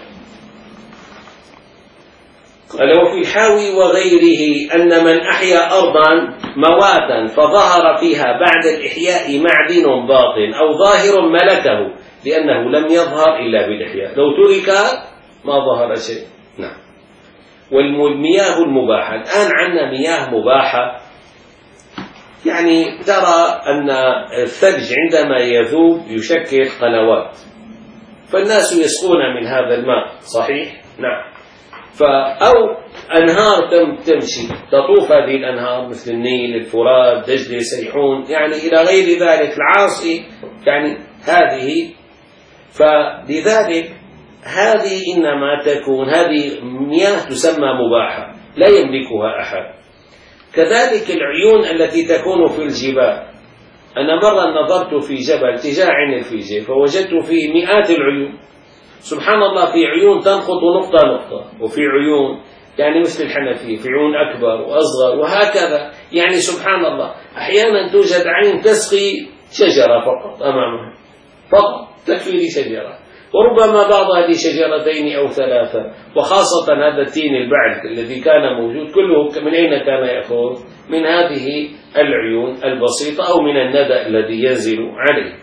قال وفي الحاوي وغيره أن من أحيا أرضا مواتا فظهر فيها بعد الإحياء معدن باطن أو ظاهر ملكه، لأنه لم يظهر إلا بالإحياء، لو ترك ما ظهر شيء. نعم. والمياه المباحة، الآن عندنا مياه مباحة، يعني ترى أن الثلج عندما يذوب يشكل قنوات، فالناس يسقون من هذا الماء، صحيح؟ نعم. أو أنهار تمشي تطوف هذه الأنهار مثل النيل، الفرات، دجلة، سيحون، يعني إلى غير ذلك، العاصي، يعني هذه. فلذلك هذه إنما تكون هذه مياه تسمى مباحة لا يملكها أحد. كذلك العيون التي تكون في الجبال، أنا مرة نظرت في جبل تجاه عين الفيجة فوجدت فيه مئات العيون، سبحان الله، في عيون تنخط نقطة نقطة، وفي عيون يعني مثل الحنفية، في عيون أكبر وأصغر وهكذا، يعني سبحان الله. أحيانا توجد عين تسقي شجرة فقط أمامها، فقط تكفي لشجرة، وربما بعضها لشجرتين أو ثلاثة، وخاصة هذا التين البعد الذي كان موجود كله من أين كان يأخذ؟ من هذه العيون البسيطة أو من الندى الذي ينزل عليه.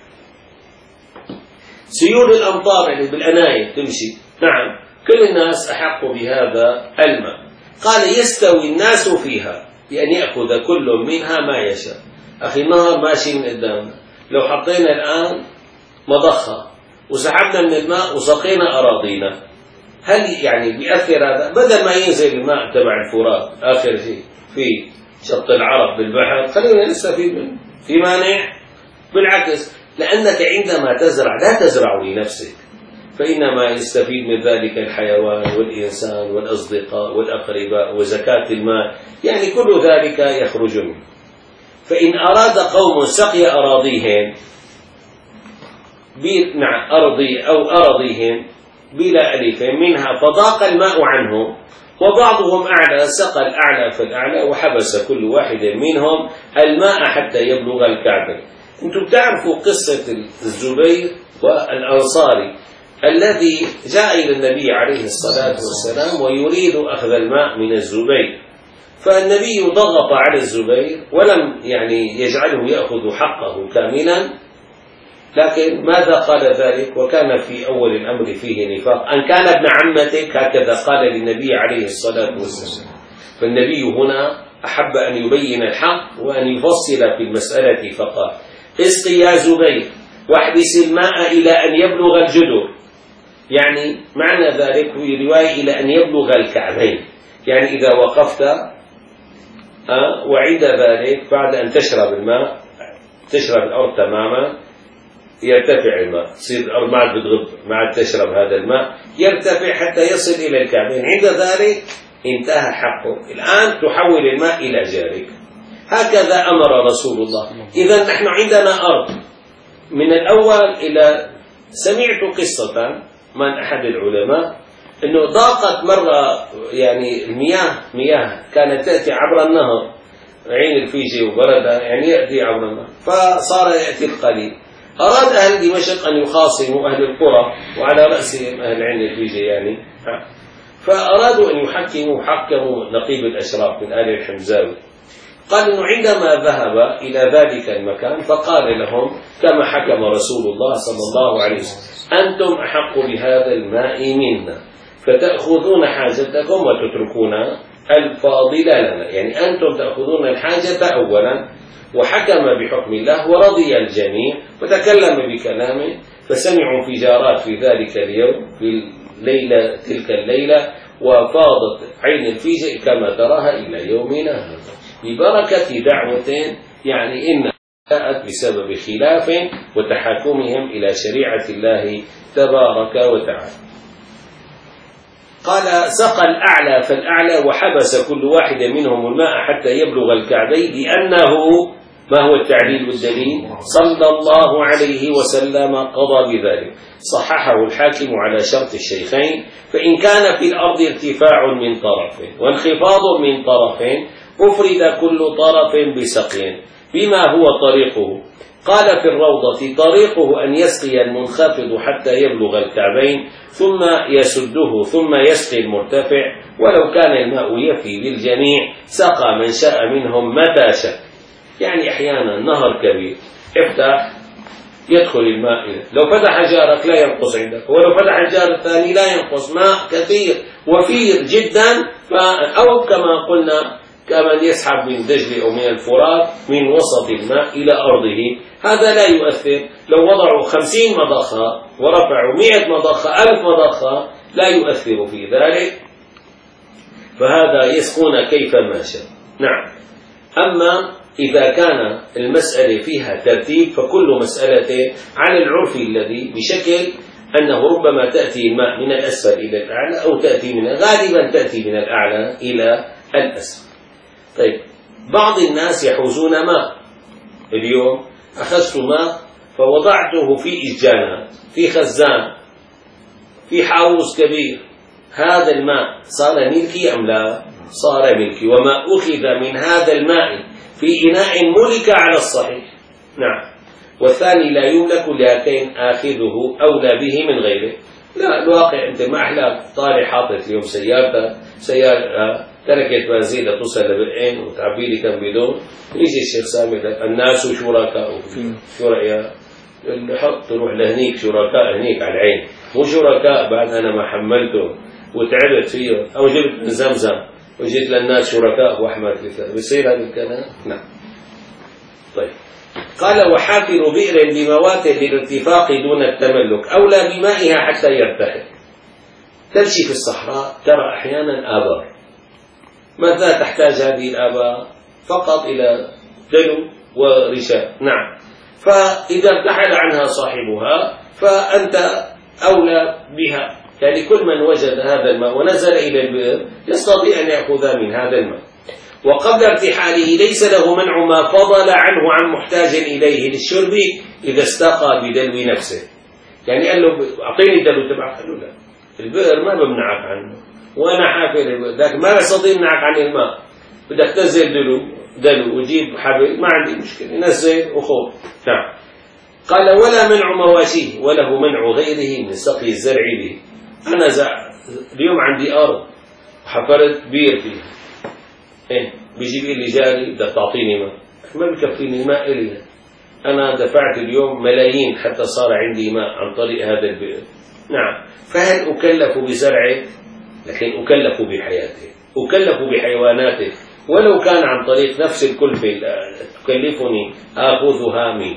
سيول الأمطار اللي بالأناية تمشي، نعم، كل الناس أحق بهذا الماء. قال يستوي الناس فيها بأن يأخذ كل منها ما يشاء. أخي النهر ماشي من قدامنا، لو حطينا الآن مضخة وسحبنا من الماء وسقينا أراضينا، هل يعني بيأثر هذا؟ بدل ما ينزل الماء تبع الفرات آخر شيء في شط العرب بالبحر، خلينا نستفيد منه، في مانع؟ بالعكس، لأنك عندما تزرع لا تزرع لنفسك، فإنما يستفيد من ذلك الحيوان والإنسان والأصدقاء والأقرباء وزكاة الماء، يعني كل ذلك يخرج منه. فإن أراد قوم سقي أراضيهم نعم أرضي أو أراضيهم بلا أليف منها فضاق الماء عنهم، وبعضهم أعلى سقى الأعلى فالأعلى وحبس كل واحد منهم الماء حتى يبلغ الكعبين. أنتم تعرفوا قصة الزبير والأنصاري الذي جاء إلى النبي عليه الصلاة والسلام ويريد أخذ الماء من الزبير، فالنبي ضغط على الزبير ولم يعني يجعله يأخذ حقه كاملا، لكن ماذا قال ذلك؟ وكان في أول الأمر فيه نفاق، أن كان ابن عمتك، هكذا قال للنبي عليه الصلاة والسلام. فالنبي هنا أحب أن يبين الحق وأن يفصل في المسألة، فقال اسقي يا زبير واحبس الماء إلى أن يبلغ الجدر، يعني معنى ذلك في رواية إلى أن يبلغ الكعبين، يعني إذا وقفت أه وعند ذلك بعد أن تشرب الماء تشرب الأرض تماما يرتفع الماء، تصير الأرض ما عاد بتغب، ما عاد تشرب هذا الماء، يرتفع حتى يصل إلى الكعبين، عند ذلك انتهى حقه، الآن تحول الماء إلى جارك. هكذا أمر رسول الله. إذا نحن عندنا أرض من الأول إلى، سمعت قصة من أحد العلماء أنه ضاقت مرة، يعني المياه مياه كانت تأتي عبر النهر، عين الفيجة وبردها، يعني يأتي عبر النهر، فصار يأتي القليل. أراد أهل دمشق أن يخاصموا أهل القرى وعلى رأسهم أهل عين الفيجة، يعني فأرادوا أن يحكموا حكموا نقيب الأشراف من آل الحمزاوي. قال إنه عندما ذهب إلى ذلك المكان فقال لهم كما حكم رسول الله صلى الله عليه وسلم: أنتم أحق بهذا الماء منا، فتأخذون حاجتكم وتتركون الفاضل لنا، يعني أنتم تأخذون الحاجة أولا. وحكم بحكم الله ورضي الجميع وتكلم بكلامه، فسمعوا انفجارات في ذلك اليوم، في الليلة تلك الليلة، وفاضت عين الفيجة كما تراها إلى يومنا هذا ببركة دعوة، يعني إن جاءت بسبب خلاف وتحاكمهم إلى شريعة الله تبارك وتعالى. قال سقى الأعلى فالأعلى وحبس كل واحد منهم الماء حتى يبلغ الكعبين، لأنه ما هو التعليل والدليل؟ صلى الله عليه وسلم قضى بذلك. صححه الحاكم على شرط الشيخين. فإن كان في الأرض ارتفاع من طرف وانخفاض من طرف أفرد كل طرف بسقي بما هو طريقه. قال في الروضة طريقه أن يسقي المنخفض حتى يبلغ الكعبين ثم يسده ثم يسقي المرتفع، ولو كان الماء يفي بالجميع سقى من شاء منهم متى شاء. يعني أحيانا نهر كبير افتح يدخل الماء إليه، لو فتح جارك لا ينقص عندك، ولو فتح الجار الثاني لا ينقص، ماء كثير وفير جدا. أو كما قلنا كمن يسحب من دجل أو من الفرات من وسط الماء إلى أرضه، هذا لا يؤثر. لو وضعوا خمسين مضخة ورفعوا مئة مضخة ألف مضخة لا يؤثر في ذلك، فهذا يسقون كيف ما شاء. نعم. أما إذا كان المسألة فيها ترتيب فكل مسألة على العرف الذي بشكل أنه ربما تأتي الماء من الأسفل إلى الأعلى أو تأتي من غالبا تأتي من الأعلى إلى الأسفل. طيب، بعض الناس يحوزون ماء. اليوم أخذت ماء فوضعته في إسجانات في خزان في حوض كبير، هذا الماء صار ملكي أم لا؟ صار ملكي. وما أخذ من هذا الماء في إناء ملك على الصحيح. نعم. والثاني لا يملك لكن آخذه أولى به من غيره. لا، الواقع أنت ما أحلاك طالع حاطط اليوم سيارتك سيارة تركت بنزين توصل لبرقين وتعبي لي كم بدون، يجي الشيخ سامي لك الناس شركاء. شو رأيك؟ حط تروح لهنيك شركاء هنيك على العين، مو شركاء بعد أنا ما حملته وتعبت فيه أو جبت من زمزم وجيت للناس شركاء وأحمد كذا، بيصير هذا الكلام؟ نعم. طيب، قال وحافر بئر بموات للارتفاق دون التملك أولى بمائها حتى يرتحل. تمشي في الصحراء ترى أحيانا آبار، ماذا تحتاج هذه الآبار؟ فقط إلى دلو ورشاء. نعم. فإذا ارتحل عنها صاحبها فأنت أولى بها. يعني كل من وجد هذا الماء ونزل إلى البئر يستطيع أن يأخذ من هذا الماء، وقبل ارتحاله ليس له منع ما فضل عنه عن محتاج إليه للشرب إذا استقى بدلو نفسه. يعني قال له أعطيني الدلو تبعك، قال له لا، البئر ما بمنعك عنه وأنا حافر ذاك ما يستطيع يمنعك عن الماء، بدك تنزل دلو دلو وجيب حبل ما عندي مشكلة، نزل وخذ. نعم. قال ولا منع مواشيه وله منع غيره من سقي الزرع به. أنا اليوم عندي أرض وحفرت بير فيها، إيه بيجي لي جاري بدك تعطيني ماء، ما بكفيني ماء إلي، أنا دفعت اليوم ملايين حتى صار عندي ماء عن طريق هذا البئر. نعم. فهل أكلف بزرعه؟ لكن أكلف بحياته، أكلف بحيواناته، ولو كان عن طريق نفس الكلفة تكلفني آخذها منك.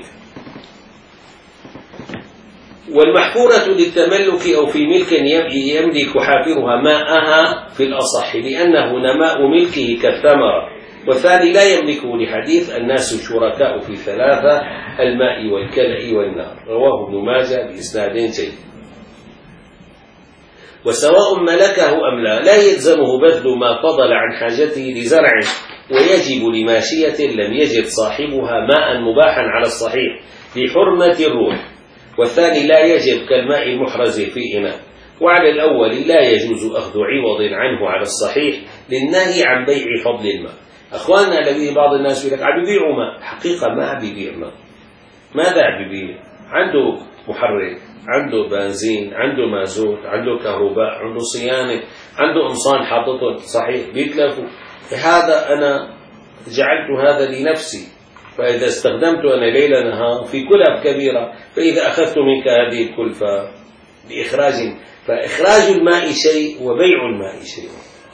والمحفورة للتملك أو في ملك يملك حافرها ماءها في الأصح، لأنه نماء ملكه كالثمرة. والثاني لا يملكه لحديث الناس شركاء في ثلاثة: الماء والكلأ والنار، رواه ابن ماجه بإسناد جيد. وسواء ملكه أم لا لا يلزمه بذل ما فضل عن حاجته لزرع، ويجب لماشية لم يجد صاحبها ماء مباحا على الصحيح لحرمة الروح. والثاني لا يجب كالماء المحرز في إناء. وعلى الأول لا يجوز أخذ عوض عنه على الصحيح للنهي عن بيع فضل الماء. أخواننا الذين بعض الناس يقول لك عم بيبيعوا ماء، حقيقة ما عم بيبيع ماء. ماذا عم بيبيع؟ عنده محرك، عنده بنزين، عنده مازوت، عنده كهرباء، عنده صيانة، عنده قمصان حاططهم، صحيح بيتلفوا. هذا أنا جعلت هذا لنفسي، فإذا استخدمت أنا ليل نهار في كلف كبيرة، فإذا أخذت منك هذه الكلفة بإخراج، فإخراج الماء شيء وبيع الماء شيء.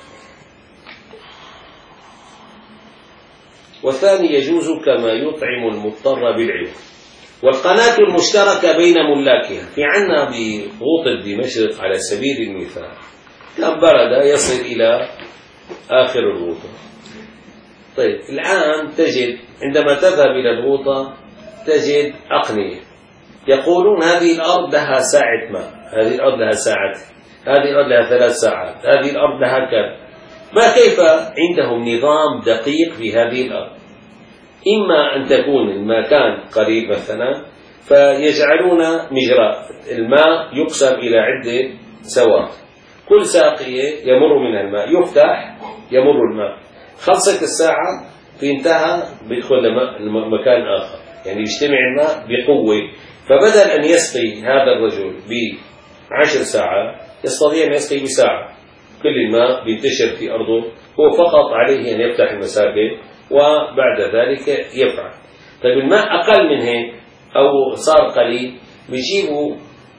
والثاني يجوز كما يطعم المضطر بالعوض. والقناة المشتركة بين ملاكها، في عنا بغوطة دمشق على سبيل المثال كم برد يصل إلى آخر الغوطة. طيب الآن تجد عندما تذهب إلى الغوطة تجد أقنية يقولون هذه الأرض لها ساعة ماء، هذه الأرض لها ساعة، هذه الأرض لها ثلاث ساعات، هذه الأرض لها كذا. ما كيف عندهم نظام دقيق في هذه الأرض؟ إما أن تكون المكان قريب مثلا فيجعلون مجرى الماء يقسم إلى عدة سواق، كل ساقية يمر منها الماء، يفتح يمر الماء، خلصت الساعة في انتهى بيدخل لمكان آخر، يعني يجتمع الماء بقوة. فبدل أن يسقي هذا الرجل بعشر ساعات يستطيع أن يسقي بساعة، كل الماء بينتشر في أرضه، هو فقط عليه أن يفتح المساقي وبعد ذلك يفعل. طيب الماء أقل من هيك أو صار قليل، بيجيبوا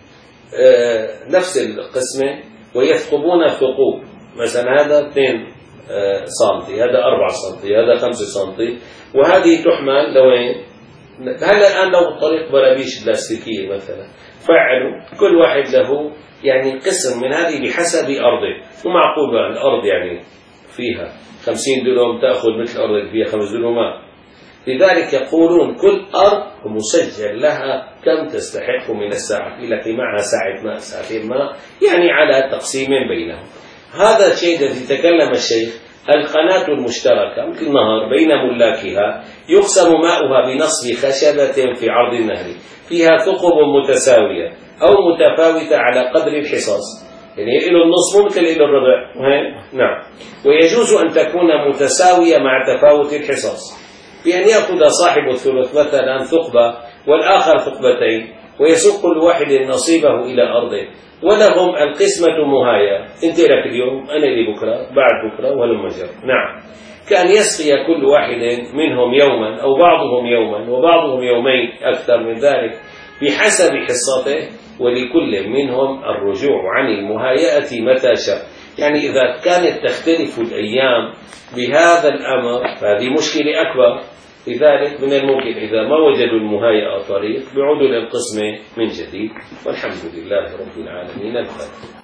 آه نفس القسمة ويثقبون ثقوب، مثلا هذا اثنين آه سنتي، هذا أربعة سنتي، هذا خمسة سنتي، وهذه تحمل لوين؟ هلا الآن لو طريق برابيش بلاستيكية مثلا فعلوا كل واحد له يعني قسم من هذه بحسب أرضه، ومعقول بقى الأرض يعني فيها خمسين دلوم تأخذ مثل أرض فيها خمس دلومات، لذلك يقولون كل أرض مسجل لها كم تستحق من الساعة، التي معها ساعة ماء ساعتين ماء، يعني على تقسيم بينهم. هذا الشيء الذي تكلم الشيخ، القناة المشتركة مثل نهر بين ملاكها يقسم ماؤها بنصب خشبة في عرض النهر فيها ثقب متساوية أو متفاوتة على قدر الحصاص، يعني إلى النصف مثل إلى الربع. نعم. ويجوز أن تكون متساوية مع تفاوت الحصاص، بأن يأخذ صاحب الثلث مثلا ثقبة والآخر ثقبتين ويسوق كل واحد نصيبه إلى أرضه، ولهم القسمة مهاية، أنت لك اليوم أنا لي بكرة بعد بكرة ولم جر. نعم. كأن يسقي كل واحد منهم يوما أو بعضهم يوما وبعضهم يومين أكثر من ذلك بحسب حصته، ولكل منهم الرجوع عن المهايئة متى شاء. يعني إذا كانت تختلف الأيام بهذا الأمر فهذه مشكلة أكبر، لذلك من الممكن إذا ما وجدوا المهايئة طريق بيعودوا للقسمة من جديد. والحمد لله رب العالمين. الفاتحة.